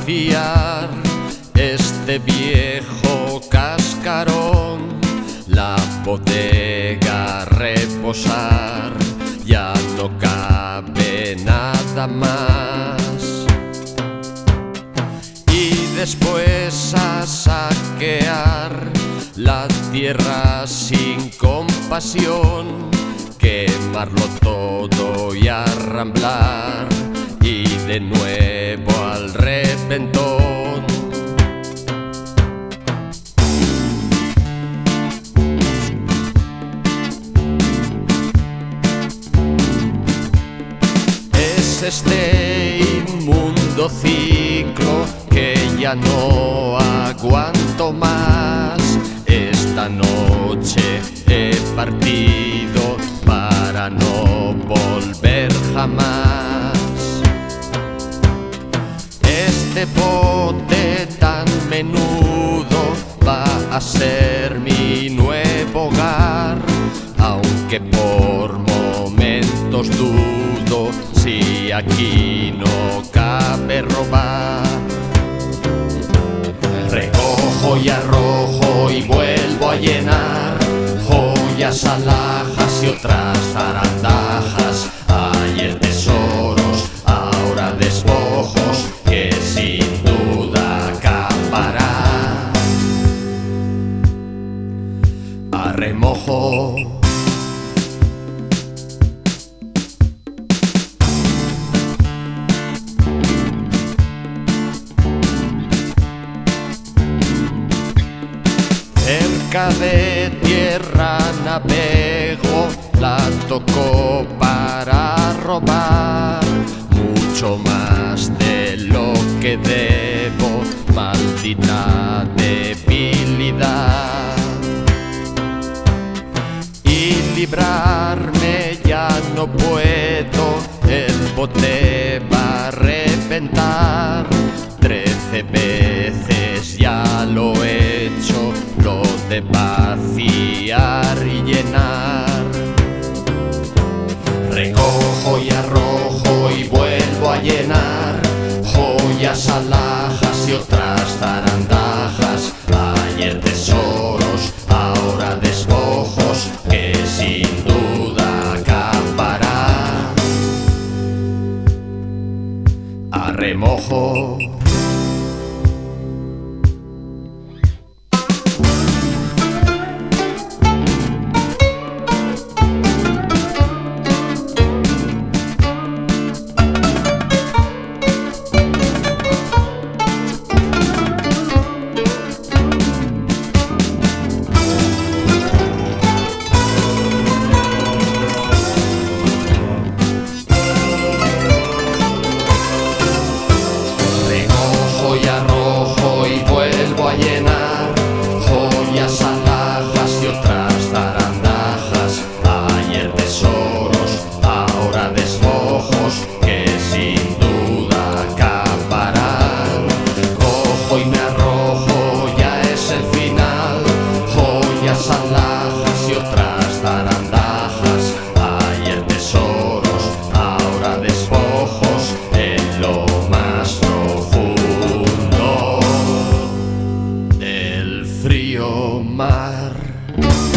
vaciar este viejo cascarón, la bodega reposar, ya no cabe nada más. Y después a saquear la tierra sin compasión, quemarlo todo y arramblar, y de nuevo al reventón. Es este inmundo ciclo que ya no aguanto más. Esta noche he partido para no volver jamás. Este bote tan menudo va a ser mi nuevo hogar, aunque por momentos dudo si aquí no cabe robar. Recojo y arrojo y vuelvo a llenar joyas, alhajas y otras zarandajas. Ayer tesoros, ahora despojos que sin duda acabarán. A remojo. Cerca de tierra navego, la toco para robar mucho más de lo que debo, maldita debilidad. Y librarme ya no puedo, el bote va a reventar. 13 veces ya lo he hecho, lo de vaciar y llenar. Recojo y arrojo y vuelvo a llenar joyas, alhajas y otras zarandajas. Ayer tesoros, ahora despojos que sin duda acabarán. A remojo. Y arrojo y vuelvo a llenar joyas, alhajas y otras zarandajas. Ayer tesoros, ahora despojos que sin duda acabarán. Cojo y me arrojo, ya es el final. Joyas, alhajas y otras zarandajas. Ayer tesoros, ahora despojos en lo más profundo del frío mar.